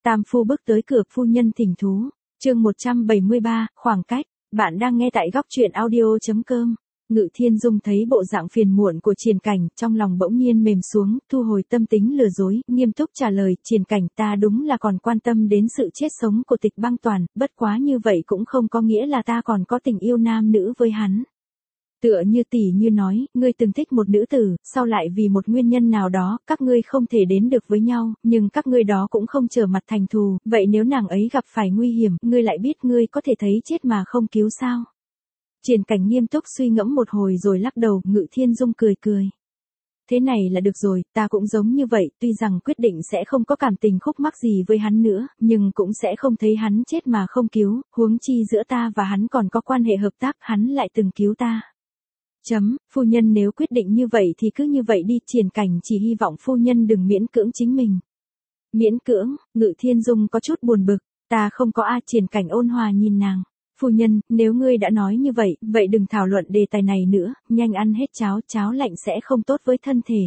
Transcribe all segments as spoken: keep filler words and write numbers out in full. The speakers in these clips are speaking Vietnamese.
Tam phu bước tới cửa, phu nhân thỉnh thú. Chương một trăm bảy mươi ba, khoảng cách. Bạn đang nghe tại góc truyện audio chấm com. Ngự Thiên Dung thấy bộ dạng phiền muộn của Triền Cảnh, trong lòng bỗng nhiên mềm xuống, thu hồi tâm tính lừa dối, nghiêm túc trả lời, Triền Cảnh, ta đúng là còn quan tâm đến sự chết sống của Tịch Băng Toàn, bất quá như vậy cũng không có nghĩa là ta còn có tình yêu nam nữ với hắn. Tựa như tỷ như nói, ngươi từng thích một nữ tử, sau lại vì một nguyên nhân nào đó, các ngươi không thể đến được với nhau, nhưng các ngươi đó cũng không trở mặt thành thù, vậy nếu nàng ấy gặp phải nguy hiểm, ngươi lại biết ngươi có thể thấy chết mà không cứu sao? Triền Cảnh nghiêm túc suy ngẫm một hồi rồi lắc đầu, Ngự Thiên Dung cười cười. Thế này là được rồi, ta cũng giống như vậy, tuy rằng quyết định sẽ không có cảm tình khúc mắc gì với hắn nữa, nhưng cũng sẽ không thấy hắn chết mà không cứu, huống chi giữa ta và hắn còn có quan hệ hợp tác, hắn lại từng cứu ta. Chấm, phu nhân nếu quyết định như vậy thì cứ như vậy đi, Triền Cảnh chỉ hy vọng phu nhân đừng miễn cưỡng chính mình. Miễn cưỡng, Ngự Thiên Dung có chút buồn bực, ta không có a. Triền Cảnh ôn hòa nhìn nàng. Phu nhân, nếu ngươi đã nói như vậy, vậy đừng thảo luận đề tài này nữa, nhanh ăn hết cháo, cháo lạnh sẽ không tốt với thân thể.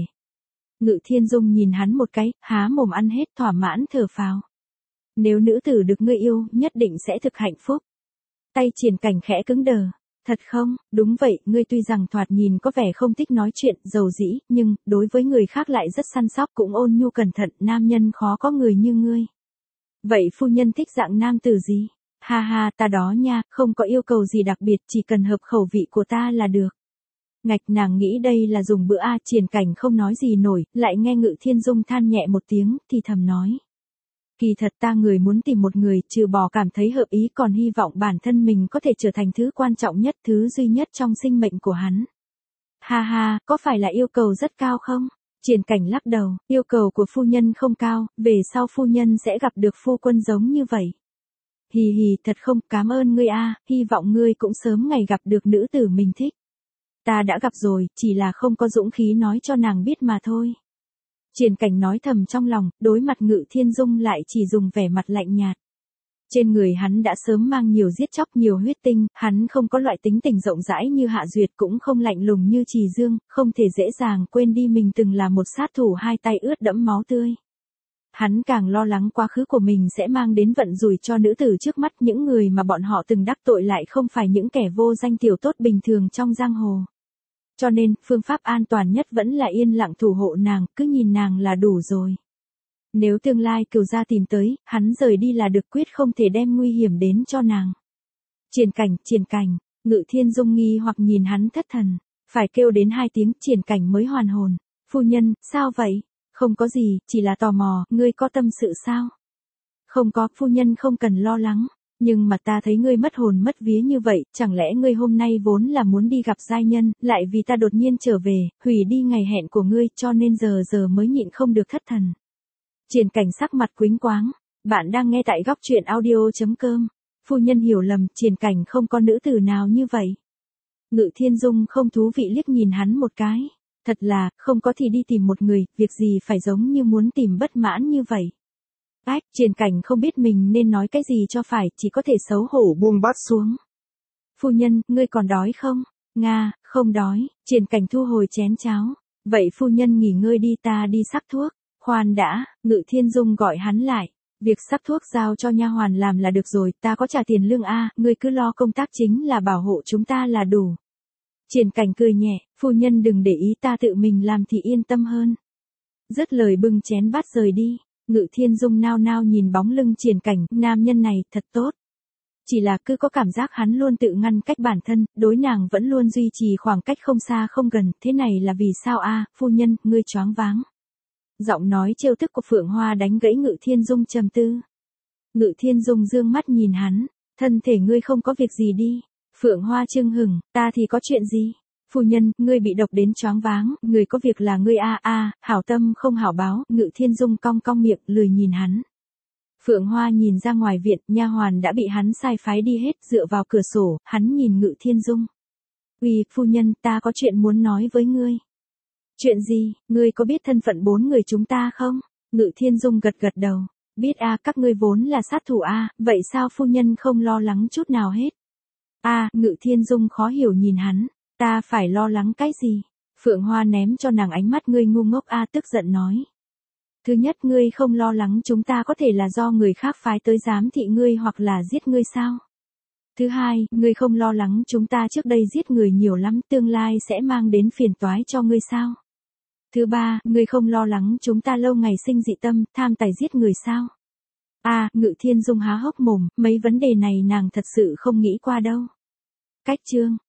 Ngự Thiên Dung nhìn hắn một cái, há mồm ăn hết thỏa mãn thở phào. Nếu nữ tử được ngươi yêu, nhất định sẽ thực hạnh phúc. Tay Triền Cảnh khẽ cứng đờ. Thật không, đúng vậy, ngươi tuy rằng thoạt nhìn có vẻ không thích nói chuyện, dầu dĩ, nhưng, đối với người khác lại rất săn sóc cũng ôn nhu cẩn thận, nam nhân khó có người như ngươi. Vậy phu nhân thích dạng nam tử gì? Ha ha, ta đó nha, không có yêu cầu gì đặc biệt, chỉ cần hợp khẩu vị của ta là được. Ngạch, nàng nghĩ đây là dùng bữa a. Triền Cảnh không nói gì nổi, lại nghe Ngự Thiên Dung than nhẹ một tiếng, thì thầm nói. Kỳ thật ta người muốn tìm một người, trừ bỏ cảm thấy hợp ý còn hy vọng bản thân mình có thể trở thành thứ quan trọng nhất, thứ duy nhất trong sinh mệnh của hắn. Ha ha, có phải là yêu cầu rất cao không? Triền Cảnh lắc đầu, yêu cầu của phu nhân không cao, về sau phu nhân sẽ gặp được phu quân giống như vậy. Hì hì, thật không, cảm ơn ngươi a, hy vọng ngươi cũng sớm ngày gặp được nữ tử mình thích. Ta đã gặp rồi, chỉ là không có dũng khí nói cho nàng biết mà thôi. Triền Cảnh nói thầm trong lòng, đối mặt Ngự Thiên Dung lại chỉ dùng vẻ mặt lạnh nhạt. Trên người hắn đã sớm mang nhiều giết chóc, nhiều huyết tinh, hắn không có loại tính tình rộng rãi như Hạ Duyệt, cũng không lạnh lùng như Trì Dương, không thể dễ dàng quên đi mình từng là một sát thủ hai tay ướt đẫm máu tươi. Hắn càng lo lắng quá khứ của mình sẽ mang đến vận rủi cho nữ tử trước mắt, những người mà bọn họ từng đắc tội lại không phải những kẻ vô danh tiểu tốt bình thường trong giang hồ. Cho nên, phương pháp an toàn nhất vẫn là yên lặng thủ hộ nàng, cứ nhìn nàng là đủ rồi. Nếu tương lai Cửu gia tìm tới, hắn rời đi là được, quyết không thể đem nguy hiểm đến cho nàng. Triền Cảnh, Triền Cảnh, Ngự Thiên Dung nghi hoặc nhìn hắn thất thần, phải kêu đến hai tiếng Triền Cảnh mới hoàn hồn. Phu nhân, sao vậy? Không có gì, chỉ là tò mò, ngươi có tâm sự sao? Không có, phu nhân không cần lo lắng. Nhưng mà ta thấy ngươi mất hồn mất vía như vậy, chẳng lẽ ngươi hôm nay vốn là muốn đi gặp giai nhân, lại vì ta đột nhiên trở về, hủy đi ngày hẹn của ngươi, cho nên giờ giờ mới nhịn không được thất thần. Triền Cảnh sắc mặt quĩnh quáng, bạn đang nghe tại góc truyện audio chấm com. Phu nhân hiểu lầm, Triền Cảnh không có nữ tử nào như vậy. Ngự Thiên Dung không thú vị liếc nhìn hắn một cái, thật là, không có thì đi tìm một người, việc gì phải giống như muốn tìm bất mãn như vậy. Ách, Triền Cảnh không biết mình nên nói cái gì cho phải, chỉ có thể xấu hổ buông bát xuống. Phu nhân, ngươi còn đói không? Nga, không đói. Triền Cảnh thu hồi chén cháo. Vậy phu nhân nghỉ ngơi đi, ta đi sắc thuốc. Khoan đã, Ngự Thiên Dung gọi hắn lại. Việc sắc thuốc giao cho nha hoàn làm là được rồi, ta có trả tiền lương a, ngươi cứ lo công tác chính là bảo hộ chúng ta là đủ. Triền Cảnh cười nhẹ, phu nhân đừng để ý, ta tự mình làm thì yên tâm hơn. Dứt lời bưng chén bát rời đi. Ngự Thiên Dung nao nao nhìn bóng lưng Triền Cảnh, nam nhân này, thật tốt. Chỉ là cứ có cảm giác hắn luôn tự ngăn cách bản thân, đối nàng vẫn luôn duy trì khoảng cách không xa không gần, thế này là vì sao a, phu nhân, ngươi choáng váng. Giọng nói trêu tức của Phượng Hoa đánh gãy Ngự Thiên Dung trầm tư. Ngự Thiên Dung dương mắt nhìn hắn, thân thể ngươi không có việc gì đi. Phượng Hoa chưng hửng, ta thì có chuyện gì? Phu nhân, ngươi bị độc đến choáng váng, người có việc là ngươi a a, hảo tâm không hảo báo, Ngự Thiên Dung cong cong miệng, lười nhìn hắn. Phượng Hoa nhìn ra ngoài viện, nha hoàn đã bị hắn sai phái đi hết, dựa vào cửa sổ, hắn nhìn Ngự Thiên Dung. Uy, phu nhân, ta có chuyện muốn nói với ngươi. Chuyện gì, ngươi có biết thân phận bốn người chúng ta không? Ngự Thiên Dung gật gật đầu. Biết a, các ngươi vốn là sát thủ a, vậy sao phu nhân không lo lắng chút nào hết? A, Ngự Thiên Dung khó hiểu nhìn hắn. Ta phải lo lắng cái gì? Phượng Hoa ném cho nàng ánh mắt ngươi ngu ngốc a, tức giận nói. Thứ nhất, ngươi không lo lắng chúng ta có thể là do người khác phái tới giám thị ngươi hoặc là giết ngươi sao? Thứ hai, ngươi không lo lắng chúng ta trước đây giết người nhiều lắm, tương lai sẽ mang đến phiền toái cho ngươi sao? Thứ ba, ngươi không lo lắng chúng ta lâu ngày sinh dị tâm, tham tài giết người sao? À, Ngự Thiên Dung há hốc mồm, mấy vấn đề này nàng thật sự không nghĩ qua đâu. Cách chương